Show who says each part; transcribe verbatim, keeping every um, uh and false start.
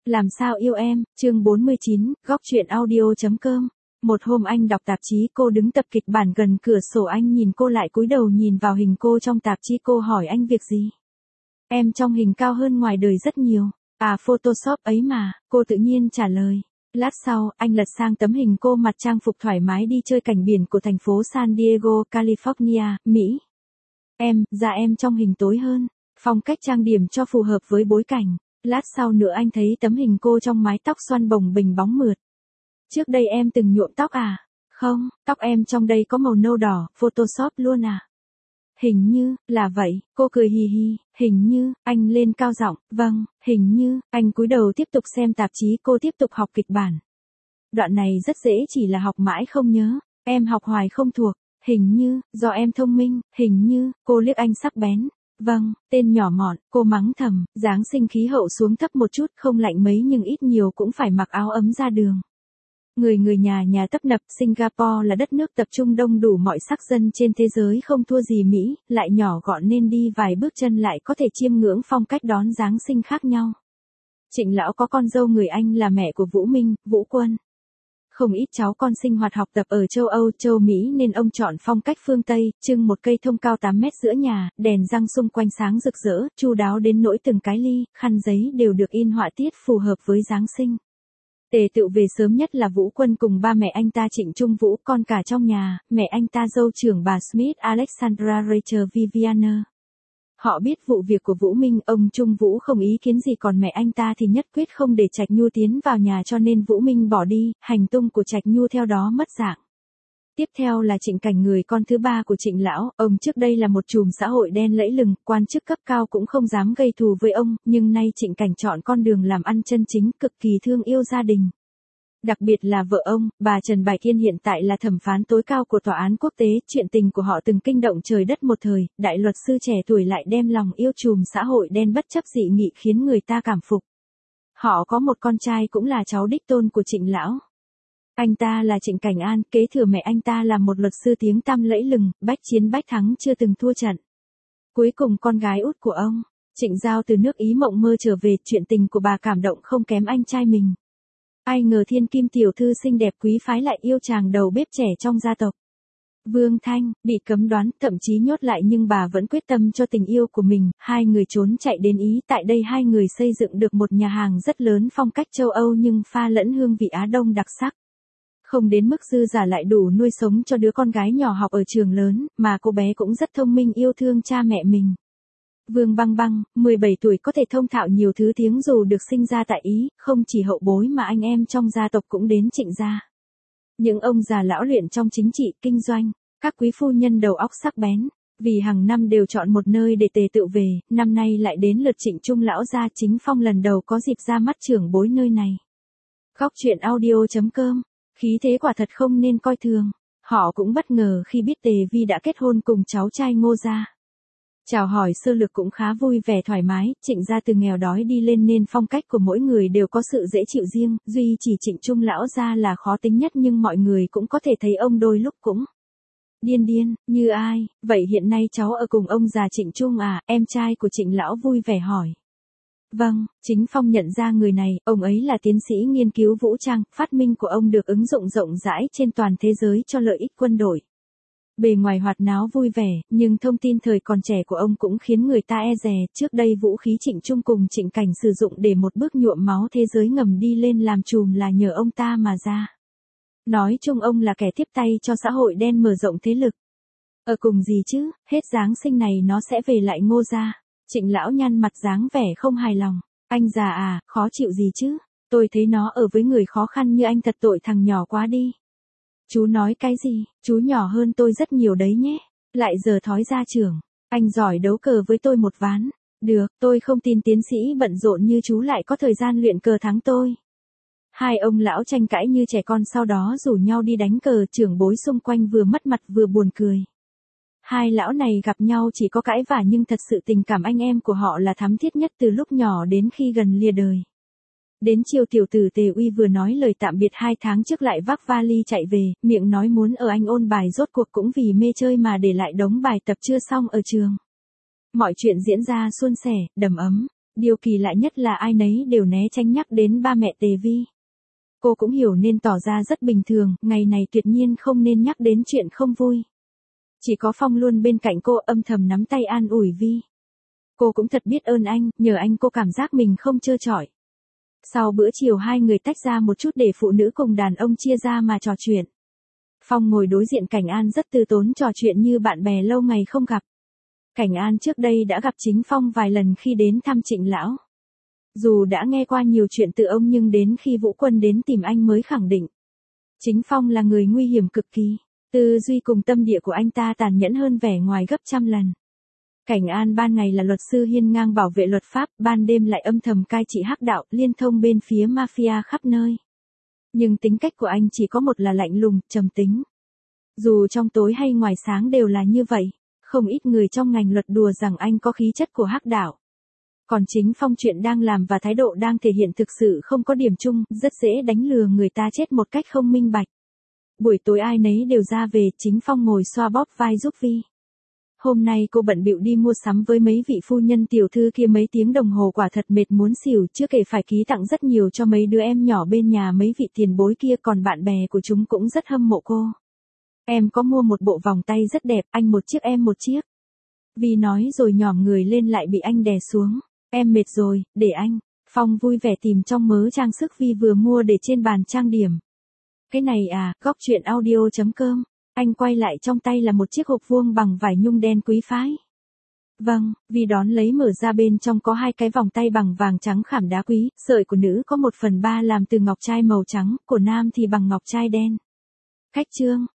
Speaker 1: Làm sao yêu em, chương bốn mươi chín, góc truyện audio.com. Một hôm anh đọc tạp chí, cô đứng tập kịch bản gần cửa sổ, anh nhìn cô lại cúi đầu nhìn vào hình cô trong tạp chí. Cô hỏi anh việc gì? Em trong hình cao hơn ngoài đời rất nhiều. À, Photoshop ấy mà, cô tự nhiên trả lời. Lát sau, anh lật sang tấm hình cô mặc trang phục thoải mái đi chơi cảnh biển của thành phố San Diego, California, Mỹ. Em, da em trong hình tối hơn. Phong cách trang điểm cho phù hợp với bối cảnh. Lát sau nữa anh thấy tấm hình cô trong mái tóc xoăn bồng bềnh bóng mượt. Trước đây em từng nhuộm tóc à? Không, tóc em trong đây có màu nâu đỏ, Photoshop luôn à? Hình như, là vậy, cô cười hì hì, hình như, anh lên cao giọng, vâng, hình như, anh cúi đầu tiếp tục xem tạp chí. Cô tiếp tục học kịch bản. Đoạn này rất dễ, chỉ là học mãi không nhớ, em học hoài không thuộc, hình như, do em thông minh, hình như, cô liếc anh sắc bén. Vâng, tên nhỏ mọn, cô mắng thầm, Giáng sinh khí hậu xuống thấp một chút, không lạnh mấy nhưng ít nhiều cũng phải mặc áo ấm ra đường. Người người nhà nhà tấp nập. Singapore là đất nước tập trung đông đủ mọi sắc dân trên thế giới, không thua gì Mỹ, lại nhỏ gọn nên đi vài bước chân lại có thể chiêm ngưỡng phong cách đón Giáng sinh khác nhau. Trịnh lão có con dâu người Anh là mẹ của Vũ Minh, Vũ Quân. Không ít cháu con sinh hoạt học tập ở châu Âu, châu Mỹ nên ông chọn phong cách phương Tây, trưng một cây thông cao tám mét giữa nhà, đèn răng xung quanh sáng rực rỡ, chu đáo đến nỗi từng cái ly, khăn giấy đều được in họa tiết phù hợp với Giáng sinh. Tề tựu về sớm nhất là Vũ Quân cùng ba mẹ anh ta Trịnh Trung Vũ, con cả trong nhà, mẹ anh ta dâu trưởng bà Smith Alexandra Rachel Viviana. Họ biết vụ việc của Vũ Minh, ông Trung Vũ không ý kiến gì, còn mẹ anh ta thì nhất quyết không để Trạch Nhu tiến vào nhà, cho nên Vũ Minh bỏ đi, hành tung của Trạch Nhu theo đó mất dạng. Tiếp theo là Trịnh Cảnh, người con thứ ba của Trịnh lão, ông trước đây là một chùm xã hội đen lẫy lừng, quan chức cấp cao cũng không dám gây thù với ông, nhưng nay Trịnh Cảnh chọn con đường làm ăn chân chính, cực kỳ thương yêu gia đình. Đặc biệt là vợ ông, bà Trần Bạch Kiên hiện tại là thẩm phán tối cao của tòa án quốc tế, chuyện tình của họ từng kinh động trời đất một thời, đại luật sư trẻ tuổi lại đem lòng yêu chùm xã hội đen bất chấp dị nghị khiến người ta cảm phục. Họ có một con trai cũng là cháu đích tôn của Trịnh lão. Anh ta là Trịnh Cảnh An, kế thừa mẹ anh ta là một luật sư tiếng tăm lẫy lừng, bách chiến bách thắng chưa từng thua trận. Cuối cùng con gái út của ông, Trịnh Giao từ nước Ý mộng mơ trở về, chuyện tình của bà cảm động không kém anh trai mình. Ai ngờ thiên kim tiểu thư xinh đẹp quý phái lại yêu chàng đầu bếp trẻ trong gia tộc. Vương Thanh, bị cấm đoán, thậm chí nhốt lại nhưng bà vẫn quyết tâm cho tình yêu của mình, hai người trốn chạy đến Ý, tại đây hai người xây dựng được một nhà hàng rất lớn phong cách châu Âu nhưng pha lẫn hương vị Á Đông đặc sắc. Không đến mức dư giả lại đủ nuôi sống cho đứa con gái nhỏ học ở trường lớn, mà cô bé cũng rất thông minh, yêu thương cha mẹ mình. Vương Băng Băng, mười bảy tuổi, có thể thông thạo nhiều thứ tiếng, dù được sinh ra tại Ý, không chỉ hậu bối mà anh em trong gia tộc cũng đến Trịnh gia. Những ông già lão luyện trong chính trị, kinh doanh, các quý phu nhân đầu óc sắc bén, vì hàng năm đều chọn một nơi để tề tựu về, năm nay lại đến lượt Trịnh Trung lão gia. Chính Phong lần đầu có dịp ra mắt trưởng bối nơi này. Góc truyện audio.com. Khí thế quả thật không nên coi thường. Họ cũng bất ngờ khi biết Tề Vi đã kết hôn cùng cháu trai Ngô gia. Chào hỏi sơ lược cũng khá vui vẻ thoải mái, Trịnh gia từ nghèo đói đi lên nên phong cách của mỗi người đều có sự dễ chịu riêng, duy chỉ Trịnh Trung lão gia là khó tính nhất, nhưng mọi người cũng có thể thấy ông đôi lúc cũng điên điên, như ai, vậy hiện nay cháu ở cùng ông già Trịnh Trung à, em trai của Trịnh lão vui vẻ hỏi. Vâng, Chính Phong nhận ra người này, ông ấy là tiến sĩ nghiên cứu vũ trang, phát minh của ông được ứng dụng rộng rãi trên toàn thế giới cho lợi ích quân đội. Bề ngoài hoạt náo vui vẻ, nhưng thông tin thời còn trẻ của ông cũng khiến người ta e dè. Trước đây vũ khí Trịnh Trung cùng Trịnh Cảnh sử dụng để một bước nhuộm máu thế giới ngầm đi lên làm chùm là nhờ ông ta mà ra. Nói chung ông là kẻ tiếp tay cho xã hội đen mở rộng thế lực. Ở cùng gì chứ, hết Giáng sinh này nó sẽ về lại Ngô gia. Trịnh lão nhăn mặt dáng vẻ không hài lòng. Anh già à, khó chịu gì chứ? Tôi thấy nó ở với người khó khăn như anh thật tội thằng nhỏ quá đi. Chú nói cái gì, chú nhỏ hơn tôi rất nhiều đấy nhé. Lại giờ thói ra trưởng. Anh giỏi đấu cờ với tôi một ván. Được, tôi không tin tiến sĩ bận rộn như chú lại có thời gian luyện cờ thắng tôi. Hai ông lão tranh cãi như trẻ con, sau đó rủ nhau đi đánh cờ. Trưởng bối xung quanh vừa mất mặt vừa buồn cười. Hai lão này gặp nhau chỉ có cãi vả nhưng thật sự tình cảm anh em của họ là thắm thiết nhất từ lúc nhỏ đến khi gần lìa đời. Đến chiều tiểu tử Tề Uy vừa nói lời tạm biệt hai tháng trước lại vác vali chạy về, miệng nói muốn ở Anh ôn bài, rốt cuộc cũng vì mê chơi mà để lại đống bài tập chưa xong ở trường. Mọi chuyện diễn ra suôn sẻ, đầm ấm. Điều kỳ lạ nhất là ai nấy đều né tránh nhắc đến ba mẹ Tề Vi. Cô cũng hiểu nên tỏ ra rất bình thường, ngày này tuyệt nhiên không nên nhắc đến chuyện không vui. Chỉ có Phong luôn bên cạnh cô âm thầm nắm tay an ủi Vi. Cô cũng thật biết ơn anh, nhờ anh cô cảm giác mình không trơ trọi. Sau bữa chiều hai người tách ra một chút để phụ nữ cùng đàn ông chia ra mà trò chuyện. Phong ngồi đối diện Cảnh An rất từ tốn trò chuyện như bạn bè lâu ngày không gặp. Cảnh An trước đây đã gặp chính Phong vài lần khi đến thăm Trịnh Lão. Dù đã nghe qua nhiều chuyện từ ông nhưng đến khi Vũ Quân đến tìm anh mới khẳng định. Chính Phong là người nguy hiểm cực kỳ, tư duy cùng tâm địa của anh ta tàn nhẫn hơn vẻ ngoài gấp trăm lần. Cảnh An ban ngày là luật sư hiên ngang bảo vệ luật pháp, ban đêm lại âm thầm cai trị hắc đạo, liên thông bên phía mafia khắp nơi. Nhưng tính cách của anh chỉ có một là lạnh lùng, trầm tính. Dù trong tối hay ngoài sáng đều là như vậy, không ít người trong ngành luật đùa rằng anh có khí chất của hắc đạo. Còn chính Phong chuyện đang làm và thái độ đang thể hiện thực sự không có điểm chung, rất dễ đánh lừa người ta chết một cách không minh bạch. Buổi tối ai nấy đều ra về, chính Phong ngồi xoa bóp vai giúp Vi. Hôm nay cô bận bịu đi mua sắm với mấy vị phu nhân tiểu thư kia mấy tiếng đồng hồ quả thật mệt muốn xỉu, chưa kể phải ký tặng rất nhiều cho mấy đứa em nhỏ bên nhà mấy vị tiền bối kia, còn bạn bè của chúng cũng rất hâm mộ cô. Em có mua một bộ vòng tay rất đẹp, anh một chiếc em một chiếc. Vi nói rồi nhỏm người lên lại bị anh đè xuống. Em mệt rồi, để anh. Phong vui vẻ tìm trong mớ trang sức Vi vừa mua để trên bàn trang điểm. Cái này à, góc chuyện audio chấm com. Anh quay lại trong tay là một chiếc hộp vuông bằng vải nhung đen quý phái. Vâng, Vi đón lấy mở ra, bên trong có hai cái vòng tay bằng vàng trắng khảm đá quý, sợi của nữ có một phần ba làm từ ngọc trai màu trắng, của nam thì bằng ngọc trai đen. Khách trương,